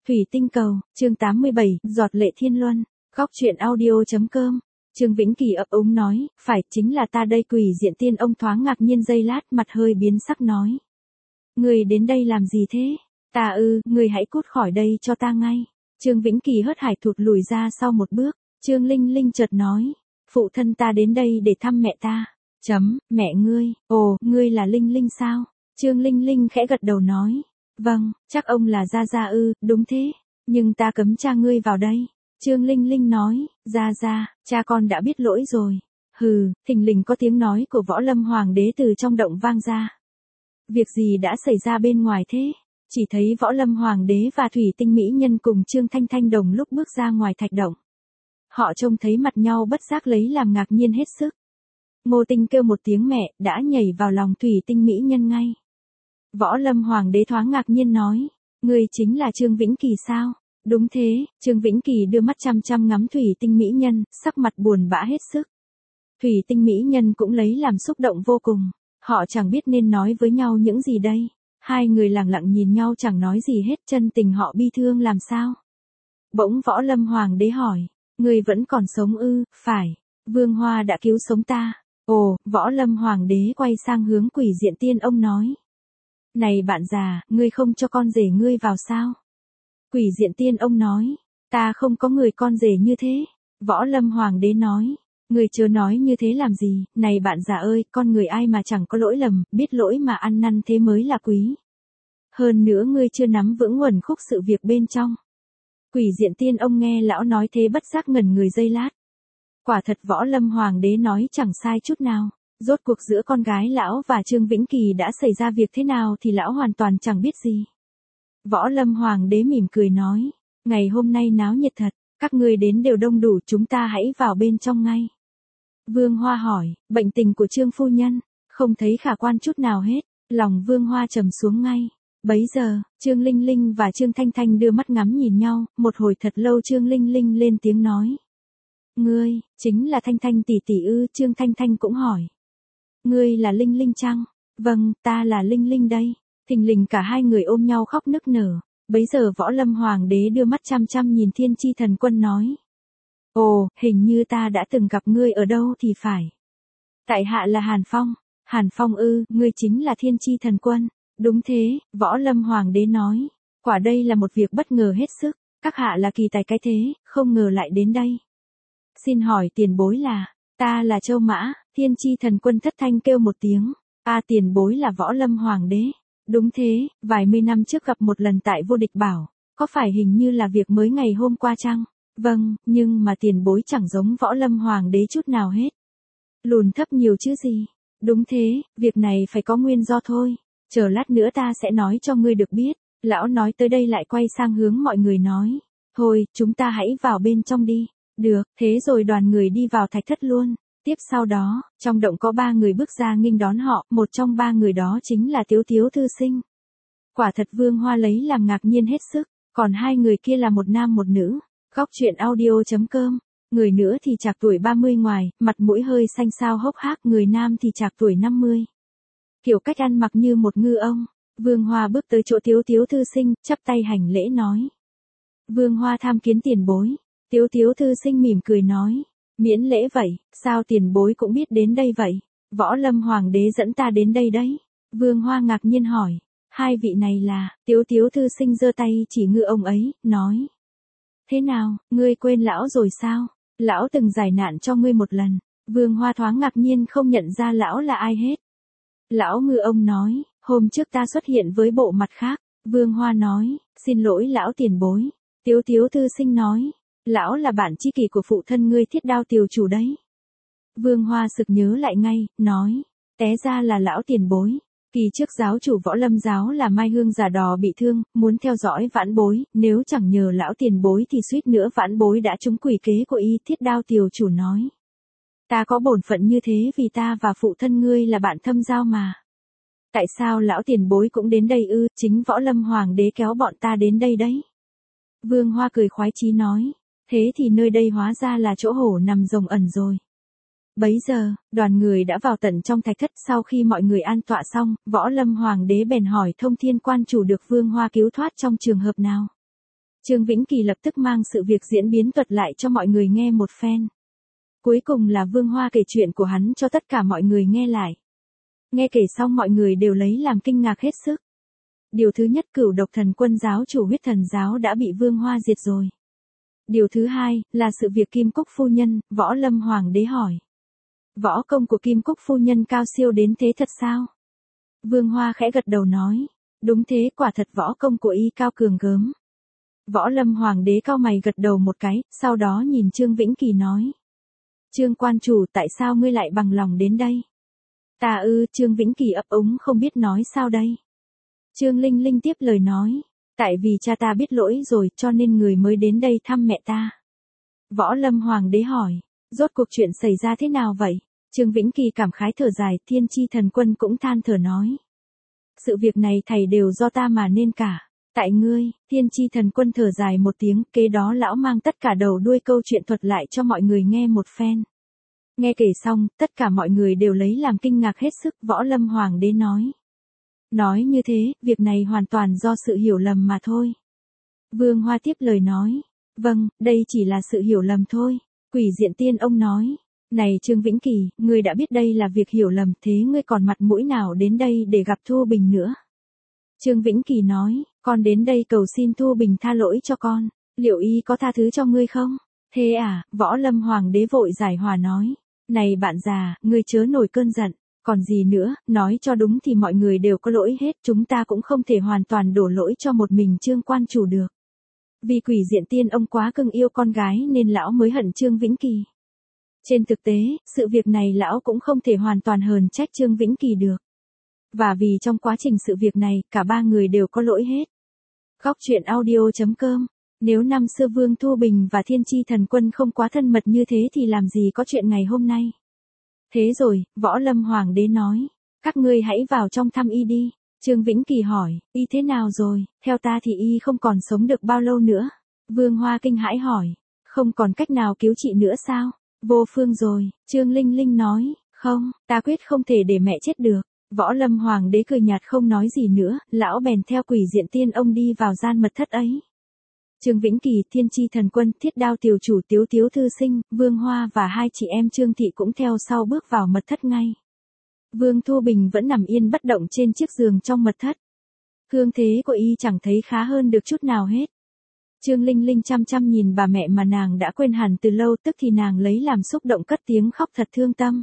Thủy tinh cầu, chương 87, giọt lệ thiên luân, góc truyện audio.com. Trương Vĩnh Kỳ ấp úng nói, phải, chính là ta đây. Quỷ diện tiên ông thoáng ngạc nhiên giây lát, mặt hơi biến sắc nói. Người đến đây làm gì thế? Ta người hãy cút khỏi đây cho ta ngay. Trương Vĩnh Kỳ hớt hải thụt lùi ra sau một bước. Trương Linh Linh chợt nói, phụ thân ta đến đây để thăm mẹ ta. Mẹ ngươi, ồ, ngươi là Linh Linh sao? Trương Linh Linh khẽ gật đầu nói, vâng, chắc ông là Gia Gia đúng thế, nhưng ta cấm cha ngươi vào đây. Trương Linh Linh nói, Gia, cha con đã biết lỗi rồi. Hừ, thình lình có tiếng nói của Võ Lâm Hoàng đế từ trong động vang ra. Việc gì đã xảy ra bên ngoài thế? Chỉ thấy Võ Lâm Hoàng đế và Thủy Tinh Mỹ Nhân cùng Trương Thanh Thanh đồng lúc bước ra ngoài thạch động. Họ trông thấy mặt nhau bất giác lấy làm ngạc nhiên hết sức. Ngô Tinh kêu một tiếng mẹ, đã nhảy vào lòng Thủy Tinh Mỹ Nhân ngay. Võ Lâm Hoàng đế thoáng ngạc nhiên nói, ngươi chính là Trương Vĩnh Kỳ sao? Đúng thế. Trương Vĩnh Kỳ đưa mắt chăm chăm ngắm Thủy Tinh Mỹ Nhân, sắc mặt buồn bã hết sức. Thủy Tinh Mỹ Nhân cũng lấy làm xúc động vô cùng. Họ chẳng biết nên nói với nhau những gì đây. Hai người lặng lặng nhìn nhau chẳng nói gì hết, chân tình họ bi thương làm sao. Bỗng Võ Lâm Hoàng đế hỏi, ngươi vẫn còn sống phải, Vương Hoa đã cứu sống ta. Ồ, Võ Lâm Hoàng đế quay sang hướng Quỷ diện tiên ông nói. Này bạn già, ngươi không cho con rể ngươi vào sao? Quỷ diện tiên ông nói, ta không có người con rể như thế. Võ Lâm Hoàng đế nói, ngươi chớ nói như thế làm gì, này bạn già ơi, con người ai mà chẳng có lỗi lầm, biết lỗi mà ăn năn thế mới là quý. Hơn nữa ngươi chưa nắm vững nguồn khúc sự việc bên trong. Quỷ diện tiên ông nghe lão nói thế bất giác ngẩn người giây lát. Quả thật Võ Lâm Hoàng đế nói chẳng sai chút nào. Rốt cuộc giữa con gái lão và Trương Vĩnh Kỳ đã xảy ra việc thế nào thì lão hoàn toàn chẳng biết gì. Võ Lâm Hoàng đế mỉm cười nói, ngày hôm nay náo nhiệt thật, các ngươi đến đều đông đủ, chúng ta hãy vào bên trong ngay. Vương Hoa hỏi, bệnh tình của Trương phu nhân, không thấy khả quan chút nào hết. Lòng Vương Hoa trầm xuống ngay. Bấy giờ, Trương Linh Linh và Trương Thanh Thanh đưa mắt ngắm nhìn nhau, một hồi thật lâu Trương Linh Linh lên tiếng nói. Ngươi, chính là Thanh Thanh tỷ tỷ Trương Thanh Thanh cũng hỏi. Ngươi là Linh Linh chăng? Vâng, ta là Linh Linh đây. Thình lình cả hai người ôm nhau khóc nức nở. Bấy giờ Võ Lâm Hoàng đế đưa mắt chăm chăm nhìn Thiên Chi Thần Quân nói. Ồ, hình như ta đã từng gặp ngươi ở đâu thì phải. Tại hạ là Hàn Phong. Hàn Phong ngươi chính là Thiên Chi Thần Quân. Đúng thế, Võ Lâm Hoàng đế nói. Quả đây là một việc bất ngờ hết sức. Các hạ là kỳ tài cái thế, không ngờ lại đến đây. Xin hỏi tiền bối là, ta là Châu Mã. Thiên Chi Thần Quân thất thanh kêu một tiếng. Tiền bối là Võ Lâm Hoàng đế. Đúng thế, vài mươi năm trước gặp một lần tại Vô Địch Bảo. Có phải hình như là việc mới ngày hôm qua chăng? Vâng, nhưng mà tiền bối chẳng giống Võ Lâm Hoàng đế chút nào hết. Lùn thấp nhiều chứ gì. Đúng thế, việc này phải có nguyên do thôi. Chờ lát nữa ta sẽ nói cho ngươi được biết. Lão nói tới đây lại quay sang hướng mọi người nói. Thôi, chúng ta hãy vào bên trong đi. Được, thế rồi đoàn người đi vào thạch thất luôn. Tiếp sau đó, trong động có 3 người bước ra nghênh đón họ, một trong 3 người đó chính là Tiếu Tiếu thư sinh. Quả thật Vương Hoa lấy làm ngạc nhiên hết sức, còn 2 người kia là một nam một nữ. Góc truyện audio.com. Người nữ thì chạc tuổi 30 ngoài, mặt mũi hơi xanh xao hốc hác, người nam thì chạc tuổi 50. Kiểu cách ăn mặc như một ngư ông. Vương Hoa bước tới chỗ Tiếu Tiếu thư sinh, chắp tay hành lễ nói. Vương Hoa tham kiến tiền bối. Tiếu Tiếu thư sinh mỉm cười nói. Miễn lễ vậy, sao tiền bối cũng biết đến đây vậy? Võ Lâm Hoàng đế dẫn ta đến đây đấy. Vương Hoa ngạc nhiên hỏi. 2 vị này là, Tiếu Tiếu thư sinh giơ tay chỉ ngư ông ấy, nói. Thế nào, ngươi quên lão rồi sao? Lão từng giải nạn cho ngươi một lần. Vương Hoa thoáng ngạc nhiên không nhận ra lão là ai hết. Lão ngư ông nói, hôm trước ta xuất hiện với bộ mặt khác. Vương Hoa nói, xin lỗi lão tiền bối. Tiếu Tiếu thư sinh nói. Lão là bạn tri kỷ của phụ thân ngươi Thiết Đao tiểu chủ đấy. Vương Hoa sực nhớ lại ngay, nói. Té ra là lão tiền bối. Kỳ trước giáo chủ Võ Lâm giáo là Mai Hương Giả Đò bị thương, muốn theo dõi vãn bối, nếu chẳng nhờ lão tiền bối thì suýt nữa vãn bối đã trúng quỷ kế của y. Thiết Đao tiểu chủ nói. Ta có bổn phận như thế vì ta và phụ thân ngươi là bạn thâm giao mà. Tại sao lão tiền bối cũng đến đây chính Võ Lâm Hoàng đế kéo bọn ta đến đây đấy. Vương Hoa cười khoái chí nói. Thế thì nơi đây hóa ra là chỗ hổ nằm rồng ẩn rồi. Bấy giờ, đoàn người đã vào tận trong thạch thất. Sau khi mọi người an tọa xong, Võ Lâm Hoàng đế bèn hỏi Thông Thiên quan chủ được Vương Hoa cứu thoát trong trường hợp nào. Trương Vĩnh Kỳ lập tức mang sự việc diễn biến thuật lại cho mọi người nghe một phen. Cuối cùng là Vương Hoa kể chuyện của hắn cho tất cả mọi người nghe lại. Nghe kể xong mọi người đều lấy làm kinh ngạc hết sức. Điều thứ nhất, Cửu Độc Thần Quân giáo chủ Huyết Thần giáo đã bị Vương Hoa diệt rồi. Điều thứ hai, là sự việc Kim Cúc phu nhân, Võ Lâm Hoàng đế hỏi. Võ công của Kim Cúc phu nhân cao siêu đến thế thật sao? Vương Hoa khẽ gật đầu nói. Đúng thế, quả thật võ công của y cao cường gớm. Võ Lâm Hoàng đế cau mày gật đầu một cái, sau đó nhìn Trương Vĩnh Kỳ nói. Trương quan chủ, tại sao ngươi lại bằng lòng đến đây? Ta ư? Trương Vĩnh Kỳ ấp úng không biết nói sao đây. Trương Linh Linh tiếp lời nói. Tại vì cha ta biết lỗi rồi cho nên người mới đến đây thăm mẹ ta. Võ Lâm Hoàng đế hỏi. Rốt cuộc chuyện xảy ra thế nào vậy? Trương Vĩnh Kỳ cảm khái thở dài, Thiên Chi Thần Quân cũng than thở nói. Sự việc này thầy đều do ta mà nên cả. Tại ngươi, Thiên Chi Thần Quân thở dài một tiếng, kế đó lão mang tất cả đầu đuôi câu chuyện thuật lại cho mọi người nghe một phen. Nghe kể xong, tất cả mọi người đều lấy làm kinh ngạc hết sức. Võ Lâm Hoàng đế nói. Nói như thế, việc này hoàn toàn do sự hiểu lầm mà thôi. Vương Hoa tiếp lời nói. Vâng, đây chỉ là sự hiểu lầm thôi. Quỷ Diện Tiên ông nói. Này Trương Vĩnh Kỳ, ngươi đã biết đây là việc hiểu lầm, thế ngươi còn mặt mũi nào đến đây để gặp Thu Bình nữa? Trương Vĩnh Kỳ nói, con đến đây cầu xin Thu Bình tha lỗi cho con, liệu y có tha thứ cho ngươi không? Thế à? Võ Lâm Hoàng đế vội giải hòa nói. Này bạn già, ngươi chớ nổi cơn giận, còn gì nữa, nói cho đúng thì mọi người đều có lỗi hết, chúng ta cũng không thể hoàn toàn đổ lỗi cho một mình Trương quan chủ được. Vì Quỷ Diện Tiên ông quá cưng yêu con gái nên lão mới hận Trương Vĩnh Kỳ. Trên thực tế, sự việc này lão cũng không thể hoàn toàn hờn trách Trương Vĩnh Kỳ được. Và vì trong quá trình sự việc này, cả ba người đều có lỗi hết. Góc truyện audio.com. Nếu năm xưa Vương Thu Bình và Thiên Chi Thần Quân không quá thân mật như thế thì làm gì có chuyện ngày hôm nay. Thế rồi, Võ Lâm Hoàng đế nói. Các ngươi hãy vào trong thăm y đi. Trương Vĩnh Kỳ hỏi, y thế nào rồi? Theo ta thì y không còn sống được bao lâu nữa. Vương Hoa kinh hãi hỏi, không còn cách nào cứu trị nữa sao? Vô phương rồi, Trương Linh Linh nói, không, ta quyết không thể để mẹ chết được. Võ Lâm Hoàng đế cười nhạt không nói gì nữa, lão bèn theo Quỷ Diện Tiên ông đi vào gian mật thất ấy. Trương Vĩnh Kỳ, Thiên Chi Thần Quân, Thiết Đao tiểu chủ Tiếu Tiếu thư sinh, Vương Hoa và hai chị em Trương Thị cũng theo sau bước vào mật thất ngay. Vương Thu Bình vẫn nằm yên bất động trên chiếc giường trong mật thất. Thương thế của y chẳng thấy khá hơn được chút nào hết. Trương Linh Linh chăm chăm nhìn bà mẹ mà nàng đã quên hẳn từ lâu, tức thì nàng lấy làm xúc động cất tiếng khóc thật thương tâm.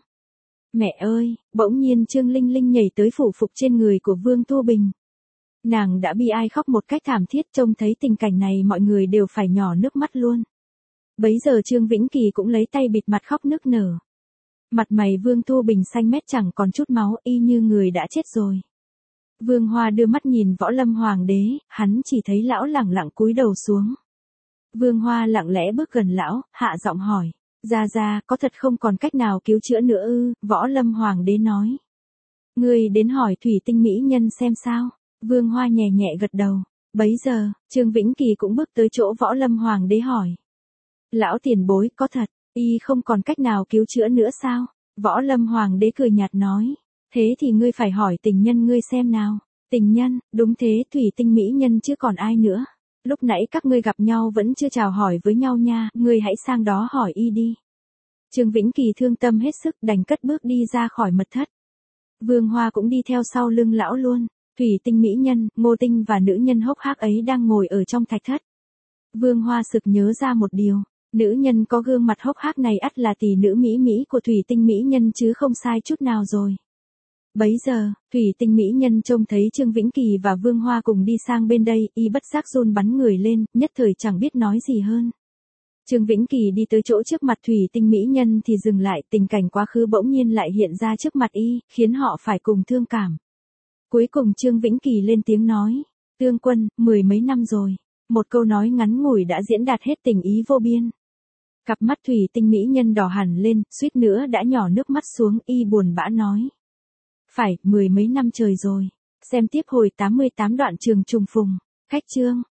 Mẹ ơi, bỗng nhiên Trương Linh Linh nhảy tới phủ phục trên người của Vương Thu Bình. Nàng đã bi ai khóc một cách thảm thiết, trông thấy tình cảnh này mọi người đều phải nhỏ nước mắt luôn. Bấy giờ Trương Vĩnh Kỳ cũng lấy tay bịt mặt khóc nức nở. Mặt mày Vương Thu Bình xanh mét chẳng còn chút máu, y như người đã chết rồi. Vương Hoa đưa mắt nhìn Võ Lâm Hoàng đế, hắn chỉ thấy lão lẳng lặng cúi đầu xuống. Vương Hoa lặng lẽ bước gần lão, hạ giọng hỏi, Gia, có thật không còn cách nào cứu chữa nữa ư? Võ Lâm Hoàng đế nói. Ngươi đến hỏi Thủy Tinh Mỹ Nhân xem sao. Vương Hoa nhẹ nhẹ gật đầu. Bấy giờ, Trương Vĩnh Kỳ cũng bước tới chỗ Võ Lâm Hoàng đế hỏi. Lão tiền bối, có thật, y không còn cách nào cứu chữa nữa sao? Võ Lâm Hoàng đế cười nhạt nói. Thế thì ngươi phải hỏi tình nhân ngươi xem nào. Tình nhân, đúng thế, Thủy Tinh Mỹ Nhân chứ còn ai nữa. Lúc nãy các ngươi gặp nhau vẫn chưa chào hỏi với nhau nha, ngươi hãy sang đó hỏi y đi. Trương Vĩnh Kỳ thương tâm hết sức đành cất bước đi ra khỏi mật thất. Vương Hoa cũng đi theo sau lưng lão luôn. Thủy Tinh Mỹ Nhân, Ngô Tinh và nữ nhân hốc hác ấy đang ngồi ở trong thạch thất. Vương Hoa sực nhớ ra một điều. Nữ nhân có gương mặt hốc hác này ắt là tỷ nữ Mỹ Mỹ của Thủy Tinh Mỹ Nhân chứ không sai chút nào rồi. Bấy giờ, Thủy Tinh Mỹ Nhân trông thấy Trương Vĩnh Kỳ và Vương Hoa cùng đi sang bên đây, y bất giác run bắn người lên, nhất thời chẳng biết nói gì hơn. Trương Vĩnh Kỳ đi tới chỗ trước mặt Thủy Tinh Mỹ Nhân thì dừng lại, tình cảnh quá khứ bỗng nhiên lại hiện ra trước mặt y, khiến họ phải cùng thương cảm. Cuối cùng Trương Vĩnh Kỳ lên tiếng nói, Tương Quân, 10 mấy năm rồi. Một câu nói ngắn ngủi đã diễn đạt hết tình ý vô biên. Cặp mắt Thủy Tinh Mỹ Nhân đỏ hẳn lên, suýt nữa đã nhỏ nước mắt xuống, y buồn bã nói. Phải, 10 mấy năm trời rồi. Xem tiếp hồi 88 đoạn Trường Trùng Phùng. Khách chương.